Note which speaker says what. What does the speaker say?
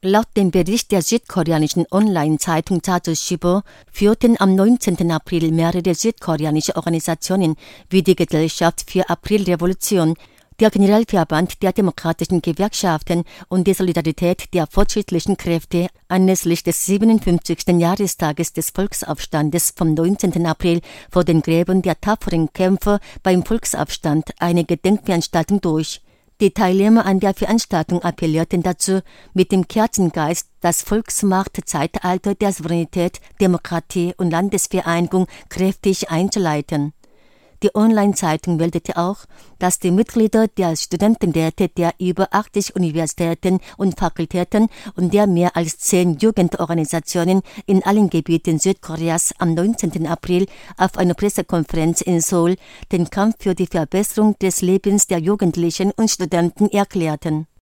Speaker 1: Laut dem Bericht der südkoreanischen Online-Zeitung Chasushibo führten am 19. April mehrere südkoreanische Organisationen wie die Gesellschaft für Aprilrevolution, der Generalverband der demokratischen Gewerkschaften und die Solidarität der fortschrittlichen Kräfte anlässlich des 57. Jahrestages des Volksaufstandes vom 19. April vor den Gräbern der tapferen Kämpfer beim Volksaufstand eine Gedenkveranstaltung durch. Die Teilnehmer an der Veranstaltung appellierten dazu, mit dem Kerzengeist das Volksmachtzeitalter der Souveränität, Demokratie und Landesvereinigung kräftig einzuleiten. Die Online-Zeitung meldete auch, dass die Mitglieder der Studentenräte der über 80 Universitäten und Fakultäten und der mehr als 10 Jugendorganisationen in allen Gebieten Südkoreas am 19. April auf einer Pressekonferenz in Seoul den Kampf für die Verbesserung des Lebens der Jugendlichen und Studenten erklärten.